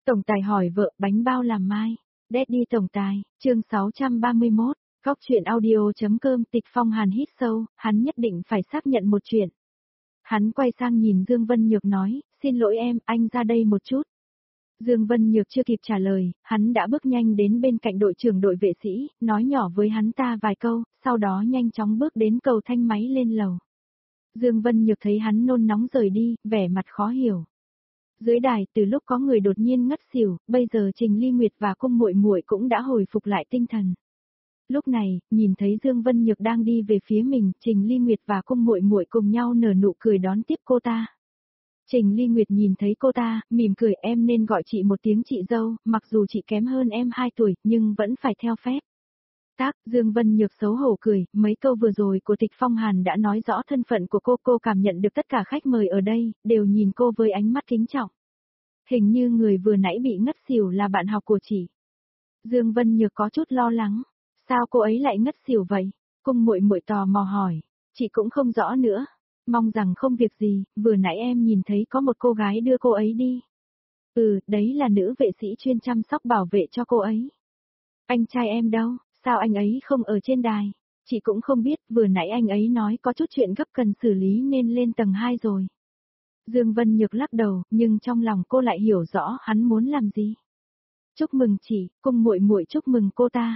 Tổng tài hỏi vợ bánh bao làm mai. Daddy tổng tài, chương 631, góc chuyện audio.com. Tịch Phong Hàn hít sâu, hắn nhất định phải xác nhận một chuyện. Hắn quay sang nhìn Dương Vân Nhược nói, xin lỗi em, anh ra đây một chút. Dương Vân Nhược chưa kịp trả lời, hắn đã bước nhanh đến bên cạnh đội trưởng đội vệ sĩ, nói nhỏ với hắn ta vài câu, sau đó nhanh chóng bước đến cầu thang máy lên lầu. Dương Vân Nhược thấy hắn nôn nóng rời đi, vẻ mặt khó hiểu. Dưới đài, từ lúc có người đột nhiên ngất xỉu, bây giờ Trình Ly Nguyệt và Cung Muội Muội cũng đã hồi phục lại tinh thần. Lúc này, nhìn thấy Dương Vân Nhược đang đi về phía mình, Trình Ly Nguyệt và Cung Muội Muội cùng nhau nở nụ cười đón tiếp cô ta. Trình Ly Nguyệt nhìn thấy cô ta, mỉm cười, em nên gọi chị một tiếng chị dâu, mặc dù chị kém hơn em 2 tuổi, nhưng vẫn phải theo phép. Dương Vân Nhược xấu hổ cười, mấy câu vừa rồi của Tịch Phong Hàn đã nói rõ thân phận của cô cảm nhận được tất cả khách mời ở đây, đều nhìn cô với ánh mắt kính trọng. Hình như người vừa nãy bị ngất xỉu là bạn học của chị. Dương Vân Nhược có chút lo lắng, sao cô ấy lại ngất xỉu vậy? Cung Muội Muội tò mò hỏi, chị cũng không rõ nữa, mong rằng không việc gì, vừa nãy em nhìn thấy có một cô gái đưa cô ấy đi. Đấy là nữ vệ sĩ chuyên chăm sóc bảo vệ cho cô ấy. Anh trai em đâu? Sao anh ấy không ở trên đài? Chị cũng không biết, vừa nãy anh ấy nói có chút chuyện gấp cần xử lý nên lên tầng 2 rồi. Dương Vân Nhược lắc đầu, nhưng trong lòng cô lại hiểu rõ hắn muốn làm gì. Chúc mừng chị, Cung Muội Muội chúc mừng cô ta.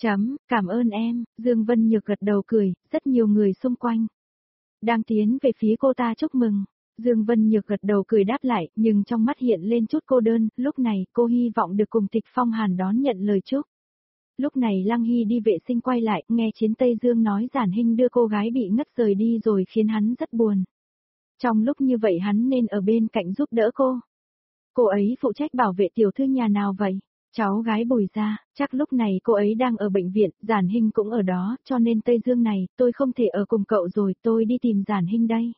Cảm ơn em, Dương Vân Nhược gật đầu cười, rất nhiều người xung quanh đang tiến về phía cô ta chúc mừng. Dương Vân Nhược gật đầu cười đáp lại, nhưng trong mắt hiện lên chút cô đơn, lúc này cô hy vọng được cùng Tịch Phong Hàn đón nhận lời chúc. Lúc này Lăng Hy đi vệ sinh quay lại, nghe Chiến Tây Dương nói Giản Hinh đưa cô gái bị ngất rời đi rồi khiến hắn rất buồn. Trong lúc như vậy hắn nên ở bên cạnh giúp đỡ cô. Cô ấy phụ trách bảo vệ tiểu thư nhà nào vậy? Cháu gái Bùi gia, chắc lúc này cô ấy đang ở bệnh viện, Giản Hinh cũng ở đó, cho nên Tây Dương này, tôi không thể ở cùng cậu rồi, tôi đi tìm Giản Hinh đây.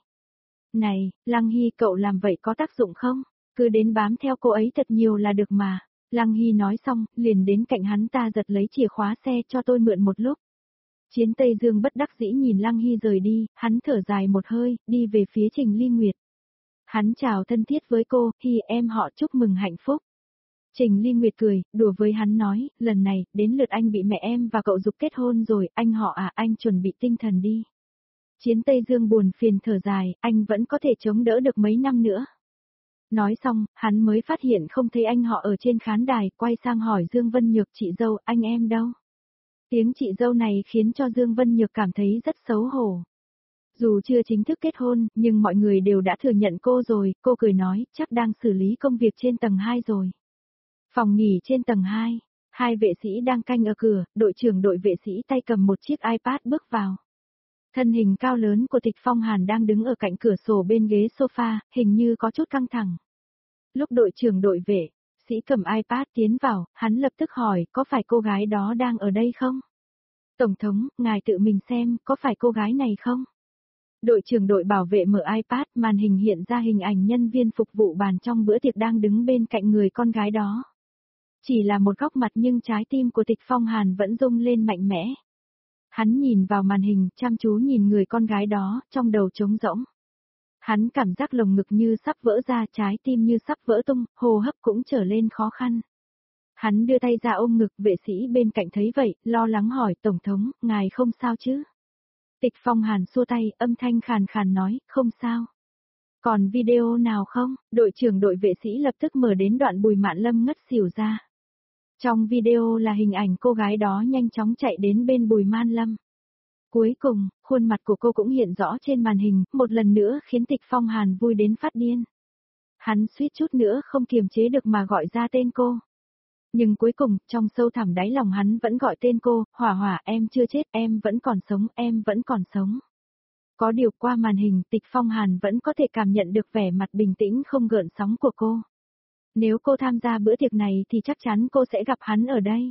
Này, Lăng Hy cậu làm vậy có tác dụng không? Cứ đến bám theo cô ấy thật nhiều là được mà. Lăng Hy nói xong, liền đến cạnh hắn ta giật lấy chìa khóa xe cho tôi mượn một lúc. Chiến Tây Dương bất đắc dĩ nhìn Lăng Hy rời đi, hắn thở dài một hơi, đi về phía Trình Ly Nguyệt. Hắn chào thân thiết với cô, Hy em họ chúc mừng hạnh phúc. Trình Ly Nguyệt cười, đùa với hắn nói, lần này, đến lượt anh bị mẹ em và cậu giục kết hôn rồi, anh họ à, anh chuẩn bị tinh thần đi. Chiến Tây Dương buồn phiền thở dài, anh vẫn có thể chống đỡ được mấy năm nữa. Nói xong, hắn mới phát hiện không thấy anh họ ở trên khán đài, quay sang hỏi Dương Vân Nhược chị dâu, anh em đâu? Tiếng chị dâu này khiến cho Dương Vân Nhược cảm thấy rất xấu hổ. Dù chưa chính thức kết hôn, nhưng mọi người đều đã thừa nhận cô rồi, cô cười nói, chắc đang xử lý công việc trên tầng 2 rồi. Phòng nghỉ trên tầng 2, hai vệ sĩ đang canh ở cửa, đội trưởng đội vệ sĩ tay cầm một chiếc iPad bước vào. Thân hình cao lớn của Tịch Phong Hàn đang đứng ở cạnh cửa sổ bên ghế sofa, hình như có chút căng thẳng. Lúc đội trưởng đội vệ sĩ cầm iPad tiến vào, hắn lập tức hỏi, có phải cô gái đó đang ở đây không? Tổng thống, ngài tự mình xem, có phải cô gái này không? Đội trưởng đội bảo vệ mở iPad, màn hình hiện ra hình ảnh nhân viên phục vụ bàn trong bữa tiệc đang đứng bên cạnh người con gái đó. Chỉ là một góc mặt nhưng trái tim của Tịch Phong Hàn vẫn rung lên mạnh mẽ. Hắn nhìn vào màn hình, chăm chú nhìn người con gái đó, trong đầu trống rỗng. Hắn cảm giác lồng ngực như sắp vỡ ra, trái tim như sắp vỡ tung, hô hấp cũng trở lên khó khăn. Hắn đưa tay ra ôm ngực, vệ sĩ bên cạnh thấy vậy, lo lắng hỏi, Tổng thống, ngài không sao chứ? Tịch Phong Hàn xua tay, âm thanh khàn khàn nói, không sao. Còn video nào không? Đội trưởng đội vệ sĩ lập tức mở đến đoạn Bùi Mạn Lâm ngất xỉu ra. Trong video là hình ảnh cô gái đó nhanh chóng chạy đến bên Bùi Mạn Lâm. Cuối cùng, khuôn mặt của cô cũng hiện rõ trên màn hình, một lần nữa khiến Tịch Phong Hàn vui đến phát điên. Hắn suýt chút nữa không kiềm chế được mà gọi ra tên cô. Nhưng cuối cùng, trong sâu thẳm đáy lòng hắn vẫn gọi tên cô, Hỏa Hỏa, em chưa chết, em vẫn còn sống, em vẫn còn sống. Có điều qua màn hình, Tịch Phong Hàn vẫn có thể cảm nhận được vẻ mặt bình tĩnh không gợn sóng của cô. Nếu cô tham gia bữa tiệc này thì chắc chắn cô sẽ gặp hắn ở đây.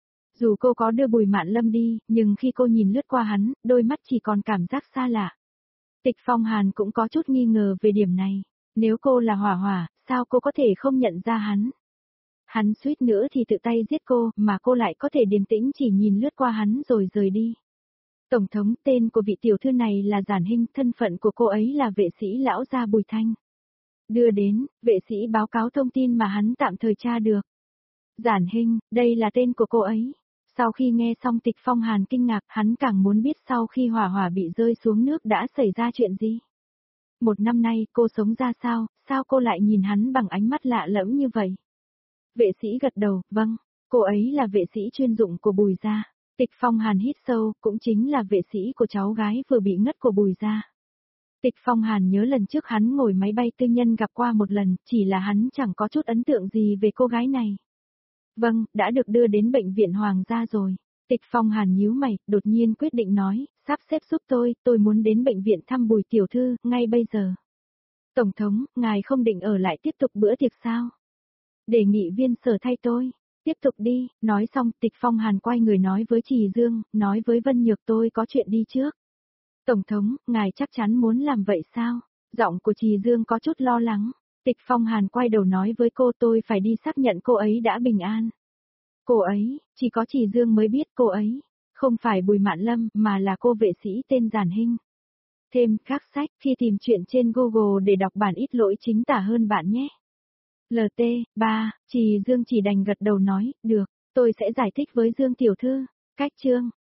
Dù cô có đưa Bùi Mạn Lâm đi, nhưng khi cô nhìn lướt qua hắn, đôi mắt chỉ còn cảm giác xa lạ. Tịch Phong Hàn cũng có chút nghi ngờ về điểm này. Nếu cô là Hỏa Hỏa, sao cô có thể không nhận ra hắn? Hắn suýt nữa thì tự tay giết cô, mà cô lại có thể điềm tĩnh chỉ nhìn lướt qua hắn rồi rời đi. Tổng thống, tên của vị tiểu thư này là Giản Hinh, thân phận của cô ấy là vệ sĩ lão gia Bùi Thanh. Đưa đến, vệ sĩ báo cáo thông tin mà hắn tạm thời tra được. Giản Hinh, đây là tên của cô ấy. Sau khi nghe xong Tịch Phong Hàn kinh ngạc, hắn càng muốn biết sau khi hỏa hỏa bị rơi xuống nước đã xảy ra chuyện gì. Một năm nay cô sống ra sao cô lại nhìn hắn bằng ánh mắt lạ lẫm như vậy? Vệ sĩ gật đầu, vâng, cô ấy là vệ sĩ chuyên dụng của Bùi gia. Tịch Phong Hàn hít sâu, cũng chính là vệ sĩ của cháu gái vừa bị ngất của Bùi gia. Tịch Phong Hàn nhớ lần trước hắn ngồi máy bay tư nhân gặp qua một lần, chỉ là hắn chẳng có chút ấn tượng gì về cô gái này. Vâng, đã được đưa đến bệnh viện Hoàng gia rồi. Tịch Phong Hàn nhíu mày, đột nhiên quyết định nói, sắp xếp giúp tôi muốn đến bệnh viện thăm Bùi tiểu thư, ngay bây giờ. Tổng thống, ngài không định ở lại tiếp tục bữa tiệc sao? Đề nghị viên Sở thay tôi. Tiếp tục đi, nói xong Tịch Phong Hàn quay người nói với Trì Dương, nói với Vân Nhược tôi có chuyện đi trước. Tổng thống, ngài chắc chắn muốn làm vậy sao? Giọng của Trì Dương có chút lo lắng. Tịch Phong Hàn quay đầu nói với cô tôi phải đi xác nhận cô ấy đã bình an. Cô ấy, chỉ có Trì Dương mới biết cô ấy. Không phải Bùi Mạn Lâm mà là cô vệ sĩ tên Giản Hinh. Thêm các sách khi tìm chuyện trên Google để đọc bản ít lỗi chính tả hơn bạn nhé. LT, 3, Trì Dương chỉ đành gật đầu nói, được, tôi sẽ giải thích với Dương tiểu thư. Cách chương